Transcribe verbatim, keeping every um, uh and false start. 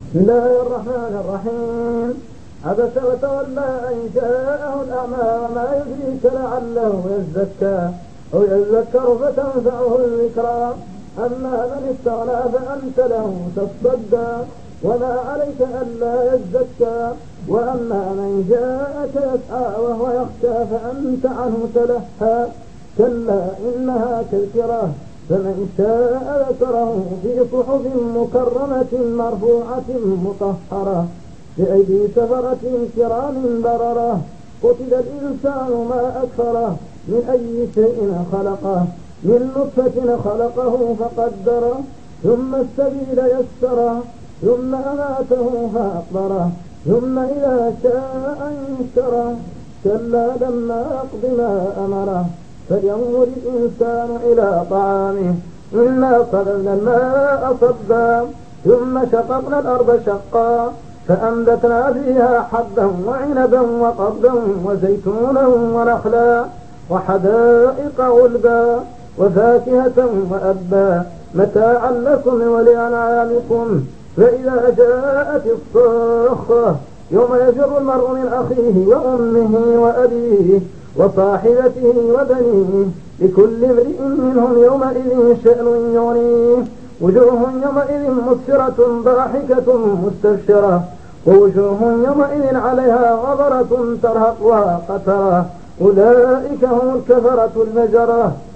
بسم الله الرحمن الرحيم. عبس وتولى أن جاءه الأعمى وما يدريك لعله يزكى أو يذكر فتنفعه الذكرى. أما من استغنى فأنت له تصدى وما عليك ألا يزكى. وأما من جاءك يسعى وهو يخشى فأنت عنه تلهى. كلا إنها تذكرة فمن شاء ذكره في صحف مكرمة مرفوعة مطهرة بأيدي سفرة كرام بررة. قتل الإنسان ما أكفره من أي شيء خلقه من نطفة خلقه فقدره ثم السبيل يسره ثم أماته فأقبره ثم إذا شاء أنشره. كلا لما يقض ما أمره فلينظر الإنسان إلى طعامه إنا صببنا الماء صبا ثم شققنا الأرض شقا فأنبتنا فيها حبا وعنبا وقضبا وزيتونا ونخلا وحدائق غلبا وفاكهة وأبا متاعا لكم ولأنعامكم. فإذا جاءت الصاخة يوم يفر المرء من أخيه وأمه وأبيه وصاحبته وبنيه لكل امرئ منهم يومئذ شأن يغنيه. وجوه يومئذ مسفرة ضاحكة مستبشرة ووجوه يومئذ عليها غبرة ترهقها قترة. أولئك هم الكفرة الفجرة.